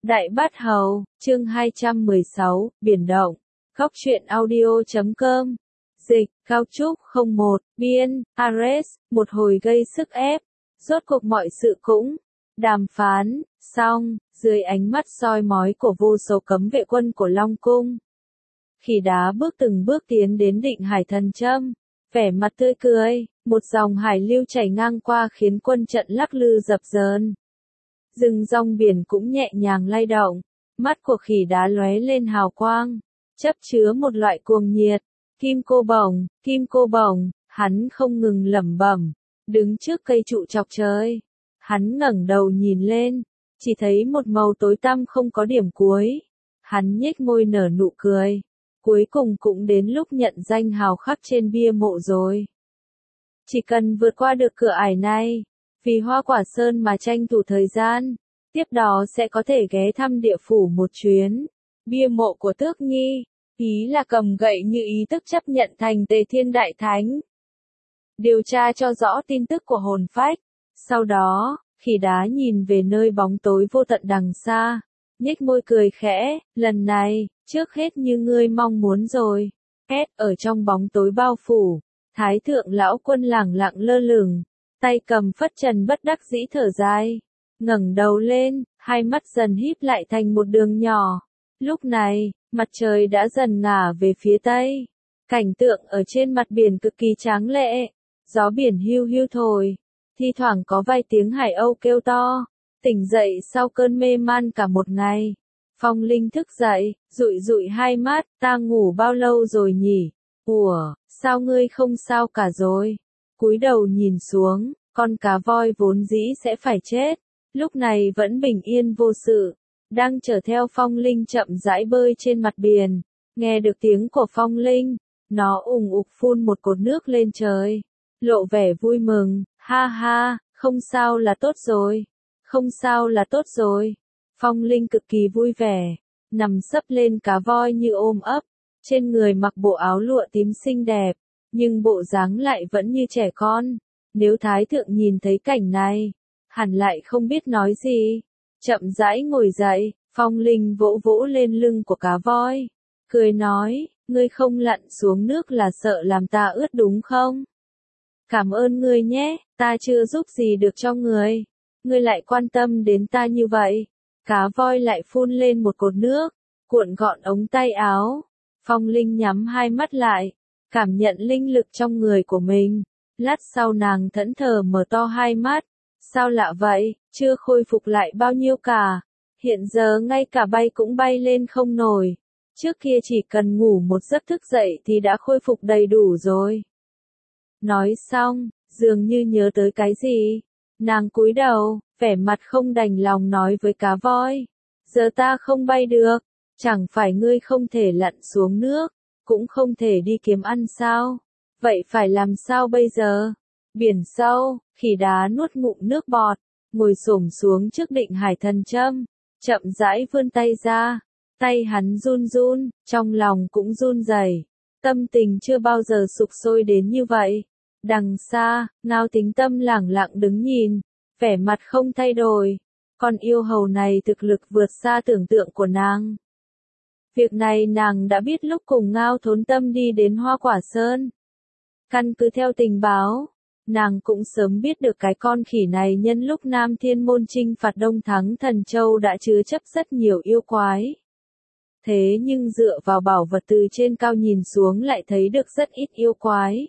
Đại Bát Hầu, chương 216, Biển Động. Góc truyện audio.com. Dịch, Cao Trúc 01, biên, Ares, một hồi gây sức ép. Rốt cuộc mọi sự cũng đàm phán xong, dưới ánh mắt soi mói của vô số cấm vệ quân của Long Cung. Khỉ Đá từng bước tiến đến Định Hải Thần Châm, vẻ mặt tươi cười, một dòng hải lưu chảy ngang qua khiến quân trận lắc lư dập dờn. Rừng rong biển cũng nhẹ nhàng lay động, mắt của Khỉ Đá lóe lên hào quang, chấp chứa một loại cuồng nhiệt. Kim cô bổng, hắn không ngừng lẩm bẩm, đứng trước cây trụ chọc trời. Hắn ngẩng đầu nhìn lên, chỉ thấy một màu tối tăm không có điểm cuối. Hắn nhếch môi nở nụ cười, cuối cùng cũng đến lúc nhận danh hào khắc trên bia mộ rồi. Chỉ cần vượt qua được cửa ải này, vì Hoa Quả Sơn mà tranh thủ thời gian, tiếp đó sẽ có thể ghé thăm địa phủ một chuyến. Bia mộ của Tước Nhi, ý là cầm gậy như ý tức chấp nhận thành Tề Thiên Đại Thánh. Điều tra cho rõ tin tức của hồn phách. Sau đó, Khỉ Đá nhìn về nơi bóng tối vô tận đằng xa, nhếch môi cười khẽ, lần này, trước hết như ngươi mong muốn rồi. Ở trong bóng tối bao phủ, Thái thượng lão quân lẳng lặng lơ lửng, tay cầm phất trần bất đắc dĩ thở dài, ngẩng đầu lên, hai mắt dần híp lại thành một đường nhỏ. Lúc này, mặt trời đã dần ngả về phía tây, cảnh tượng ở trên mặt biển cực kỳ tráng lệ, gió biển hiu hiu thổi, thi thoảng có vài tiếng hải âu kêu to. Tỉnh dậy sau cơn mê man cả một ngày, Phong Linh thức dậy, dụi dụi hai mắt, ta ngủ bao lâu rồi nhỉ? Ủa, sao ngươi không sao cả rồi? Cúi đầu nhìn xuống, con cá voi vốn dĩ sẽ phải chết, lúc này vẫn bình yên vô sự, đang chở theo Phong Linh chậm rãi bơi trên mặt biển. Nghe được tiếng của Phong Linh, nó ùng ục phun một cột nước lên trời, lộ vẻ vui mừng, ha ha, không sao là tốt rồi. Không sao là tốt rồi. Phong Linh cực kỳ vui vẻ, nằm sấp lên cá voi như ôm ấp, trên người mặc bộ áo lụa tím xinh đẹp, nhưng bộ dáng lại vẫn như trẻ con. Nếu Thái thượng nhìn thấy cảnh này, hẳn lại không biết nói gì. Chậm rãi ngồi dậy, Phong Linh vỗ vỗ lên lưng của cá voi, cười nói, ngươi không lặn xuống nước là sợ làm ta ướt đúng không? Cảm ơn ngươi nhé, ta chưa giúp gì được cho ngươi. Ngươi lại quan tâm đến ta như vậy. Cá voi lại phun lên một cột nước, cuộn gọn ống tay áo. Phong Linh nhắm hai mắt lại, cảm nhận linh lực trong người của mình. Lát sau nàng thẫn thờ mở to hai mắt. Sao lạ vậy, chưa khôi phục lại bao nhiêu cả. Hiện giờ ngay cả bay cũng bay lên không nổi. Trước kia chỉ cần ngủ một giấc thức dậy thì đã khôi phục đầy đủ rồi. Nói xong, dường như nhớ tới cái gì. Nàng cúi đầu, vẻ mặt không đành lòng nói với cá voi. Giờ ta không bay được, chẳng phải ngươi không thể lặn xuống nước, cũng không thể đi kiếm ăn sao? Vậy phải làm sao bây giờ? Biển sâu, Khỉ Đá nuốt ngụm nước bọt, ngồi xổm xuống trước Định Hải Thần Châm, chậm rãi vươn tay ra. Tay hắn run run, trong lòng cũng run rẩy. Tâm tình chưa bao giờ sục sôi đến như vậy. Đằng xa, Ngao Tính Tâm lẳng lặng đứng nhìn, vẻ mặt không thay đổi. Con yêu hầu này thực lực vượt xa tưởng tượng của nàng. Việc này nàng đã biết lúc cùng Ngao Thốn Tâm đi đến Hoa Quả Sơn. Căn cứ theo tình báo, nàng cũng sớm biết được cái con khỉ này nhân lúc Nam Thiên Môn chinh phạt Đông Thắng Thần Châu đã chứa chấp rất nhiều yêu quái. Thế nhưng dựa vào bảo vật từ trên cao nhìn xuống lại thấy được rất ít yêu quái.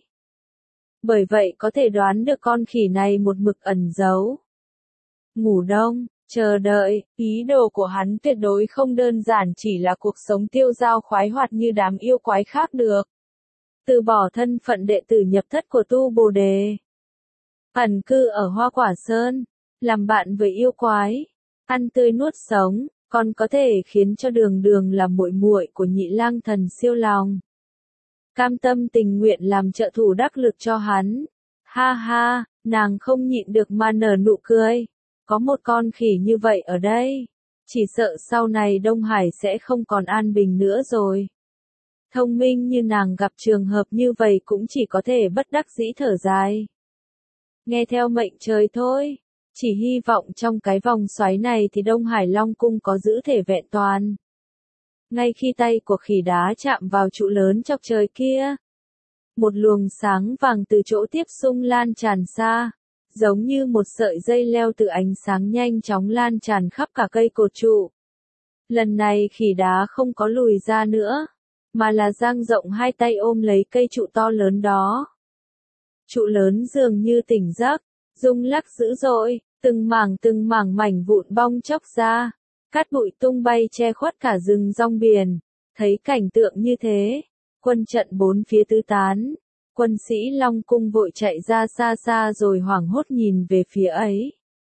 Bởi vậy có thể đoán được con khỉ này một mực ẩn giấu. Ngủ đông, chờ đợi, ý đồ của hắn tuyệt đối không đơn giản chỉ là cuộc sống tiêu dao khoái hoạt như đám yêu quái khác được. Từ bỏ thân phận đệ tử nhập thất của Tu Bồ Đề. Ẩn cư ở Hoa Quả Sơn, làm bạn với yêu quái, ăn tươi nuốt sống, còn có thể khiến cho Đường Đường là muội muội của Nhị Lang Thần siêu lòng. Cam tâm tình nguyện làm trợ thủ đắc lực cho hắn. Ha ha, nàng không nhịn được mà nở nụ cười. Có một con khỉ như vậy ở đây, chỉ sợ sau này Đông Hải sẽ không còn an bình nữa rồi. Thông minh như nàng gặp trường hợp như vậy cũng chỉ có thể bất đắc dĩ thở dài. Nghe theo mệnh trời thôi, Chỉ hy vọng trong cái vòng xoáy này thì Đông Hải Long Cung có giữ thể vẹn toàn. Ngay khi tay của khỉ đá chạm vào trụ lớn chọc trời kia, một luồng sáng vàng từ chỗ tiếp xung lan tràn xa, giống như một sợi dây leo từ ánh sáng nhanh chóng lan tràn khắp cả cây cột trụ. Lần này khỉ đá không có lùi ra nữa, mà là dang rộng hai tay ôm lấy cây trụ to lớn đó. Trụ lớn dường như tỉnh giấc, rung lắc dữ dội, từng mảng mảnh vụn bong chóc ra, cát bụi tung bay che khuất cả rừng rong biển. Thấy cảnh tượng như thế, quân trận bốn phía tứ tán, quân sĩ Long Cung vội chạy ra xa xa rồi hoảng hốt nhìn về phía ấy.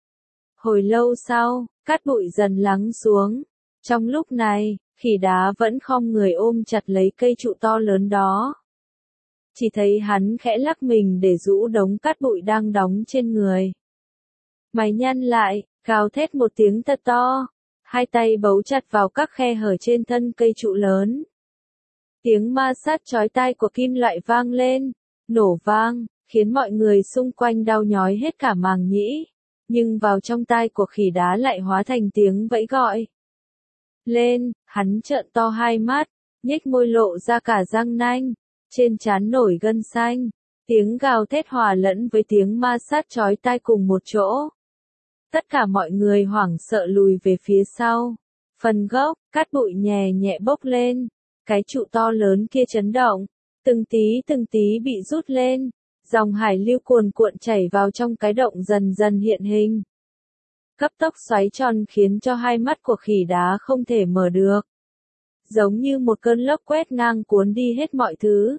Hồi lâu sau, cát bụi dần lắng xuống. Trong lúc này, khỉ đá vẫn khom người ôm chặt lấy cây trụ to lớn đó. Chỉ thấy hắn khẽ lắc mình để rũ đống cát bụi đang đóng trên người. Mày nhăn lại, gào thét một tiếng thật to, hai tay bấu chặt vào các khe hở trên thân cây trụ lớn. Tiếng ma sát chói tai của kim loại vang lên, nổ vang, khiến mọi người xung quanh đau nhói hết cả màng nhĩ, nhưng vào trong tai của khỉ đá lại hóa thành tiếng vẫy gọi. Lên, hắn trợn to hai mắt, nhếch môi lộ ra cả răng nanh, trên trán nổi gân xanh, tiếng gào thét hòa lẫn với tiếng ma sát chói tai cùng một chỗ. Tất cả mọi người hoảng sợ lùi về phía sau. Phần gốc, cát bụi nhẹ nhẹ bốc lên, cái trụ to lớn kia chấn động, từng tí bị rút lên, dòng hải lưu cuồn cuộn chảy vào trong cái động dần dần hiện hình. Cấp tốc xoáy tròn khiến cho hai mắt của khỉ đá không thể mở được. Giống như một cơn lốc quét ngang cuốn đi hết mọi thứ.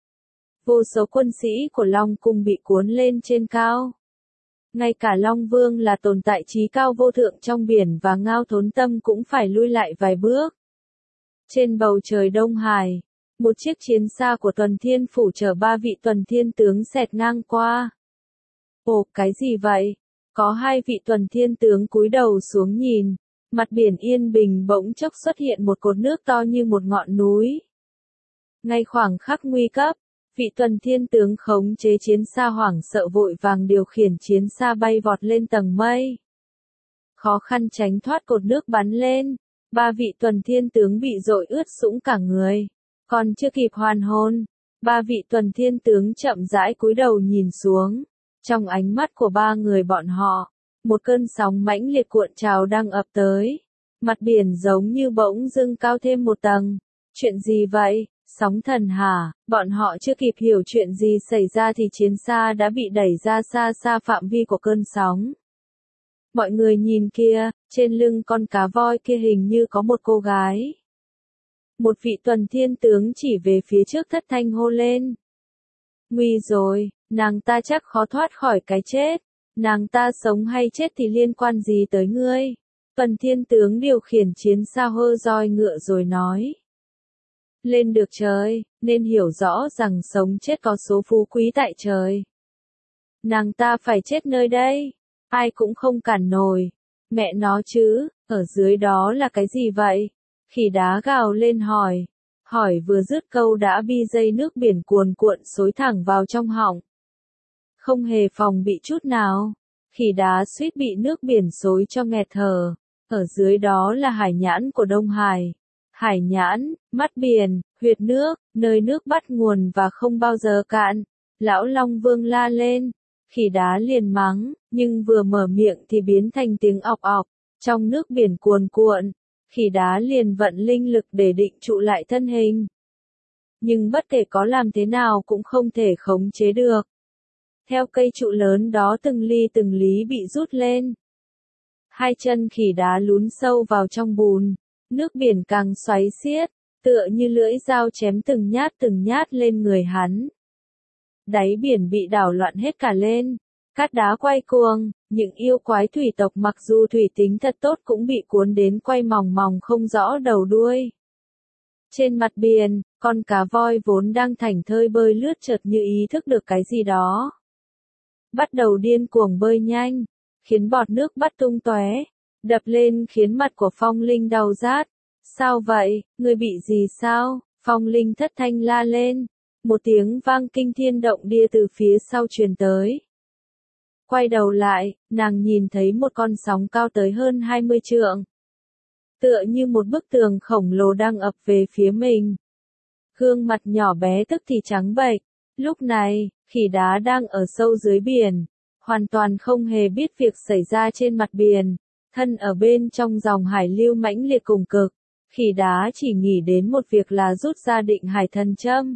Vô số quân sĩ của Long Cung bị cuốn lên trên cao. Ngay cả Long Vương là tồn tại trí cao vô thượng trong biển và Ngao Thốn Tâm cũng phải lui lại vài bước. Trên bầu trời Đông Hải, một chiếc chiến xa của Tuần Thiên Phủ chở 3 vị Tuần Thiên tướng xẹt ngang qua. Ồ, cái gì vậy? Có 2 vị Tuần Thiên tướng cúi đầu xuống nhìn, mặt biển yên bình bỗng chốc xuất hiện một cột nước to như một ngọn núi. Ngay khoảng khắc nguy cấp, vị Tuần Thiên tướng khống chế chiến xa hoảng sợ vội vàng điều khiển chiến xa bay vọt lên tầng mây. Khó khăn tránh thoát cột nước bắn lên, 3 vị Tuần Thiên tướng bị dội ướt sũng cả người. Còn chưa kịp hoàn hồn, 3 vị Tuần Thiên tướng chậm rãi cúi đầu nhìn xuống. Trong ánh mắt của 3 người bọn họ, một cơn sóng mãnh liệt cuộn trào đang ập tới. Mặt biển giống như bỗng dưng cao thêm một tầng. Chuyện gì vậy? Sóng thần hả? Bọn họ chưa kịp hiểu chuyện gì xảy ra thì chiến xa đã bị đẩy ra xa xa phạm vi của cơn sóng. Mọi người nhìn kia, trên lưng con cá voi kia hình như có một cô gái. Một vị Tuần Thiên tướng chỉ về phía trước thất thanh hô lên. Nguy rồi, nàng ta chắc khó thoát khỏi cái chết. Nàng ta sống hay chết thì liên quan gì tới ngươi? Tuần Thiên tướng điều khiển chiến xa hơ roi ngựa rồi nói. Lên được trời, nên hiểu rõ rằng sống chết có số phú quý tại trời. Nàng ta phải chết nơi đây, ai cũng không cản nổi. Mẹ nó chứ, ở dưới đó là cái gì vậy? Khỉ đá gào lên hỏi. Hỏi vừa dứt câu đã bị dây nước biển cuồn cuộn xối thẳng vào trong họng. Không hề phòng bị chút nào. Khỉ đá suýt bị nước biển xối cho nghẹt thở. Ở dưới đó là hải nhãn của Đông Hải. Hải nhãn, mắt biển, huyệt nước, nơi nước bắt nguồn và không bao giờ cạn. Lão Long Vương la lên. Khỉ đá liền mắng, nhưng vừa mở miệng thì biến thành tiếng ọc ọc. Trong nước biển cuồn cuộn, khỉ đá liền vận linh lực để định trụ lại thân hình. Nhưng bất kể có làm thế nào cũng không thể khống chế được. Theo cây trụ lớn đó từng lý bị rút lên. Hai chân khỉ đá lún sâu vào trong bùn, nước biển càng xoáy xiết, tựa như lưỡi dao chém từng nhát lên người hắn. Đáy biển bị đảo loạn hết cả lên, cát đá quay cuồng, những yêu quái thủy tộc mặc dù thủy tính thật tốt cũng bị cuốn đến quay mòng mòng không rõ đầu đuôi. Trên mặt biển, con cá voi vốn đang thảnh thơi bơi lướt chợt như ý thức được cái gì đó. Bắt đầu điên cuồng bơi nhanh, khiến bọt nước bắt tung tóe, đập lên khiến mặt của Phong Linh đau rát. Sao vậy, ngươi bị gì sao? Phong Linh thất thanh la lên. Một tiếng vang kinh thiên động địa từ phía sau truyền tới. Quay đầu lại, nàng nhìn thấy một con sóng cao tới hơn 20 trượng. Tựa như một bức tường khổng lồ đang ập về phía mình. Gương mặt nhỏ bé tức thì trắng bệch. Lúc này, khỉ đá đang ở sâu dưới biển, hoàn toàn không hề biết việc xảy ra trên mặt biển, thân ở bên trong dòng hải lưu mãnh liệt cùng cực. Khỉ đá chỉ nghĩ đến một việc là rút ra định hải thần châm.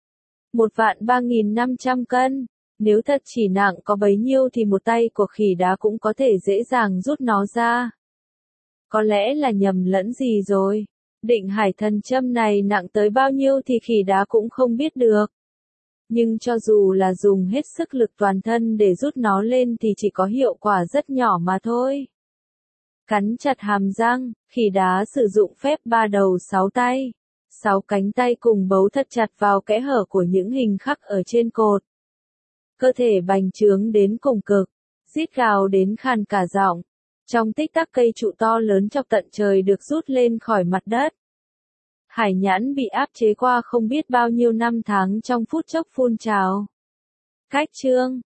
1.3500 cân, nếu thật chỉ nặng có bấy nhiêu thì một tay của khỉ đá cũng có thể dễ dàng rút nó ra. Có lẽ là nhầm lẫn gì rồi. Định hải thần châm này nặng tới bao nhiêu thì khỉ đá cũng không biết được. Nhưng cho dù là dùng hết sức lực toàn thân để rút nó lên thì chỉ có hiệu quả rất nhỏ mà thôi. Cắn chặt hàm răng, khỉ đá sử dụng phép 3 đầu 6 tay. 6 cánh tay cùng bấu thật chặt vào kẽ hở của những hình khắc ở trên cột. Cơ thể bành trướng đến cùng cực, rít gào đến khàn cả giọng. Trong tích tắc cây trụ to lớn chọc tận trời được rút lên khỏi mặt đất. Hải nhãn bị áp chế qua không biết bao nhiêu năm tháng trong phút chốc phun trào. Cách chương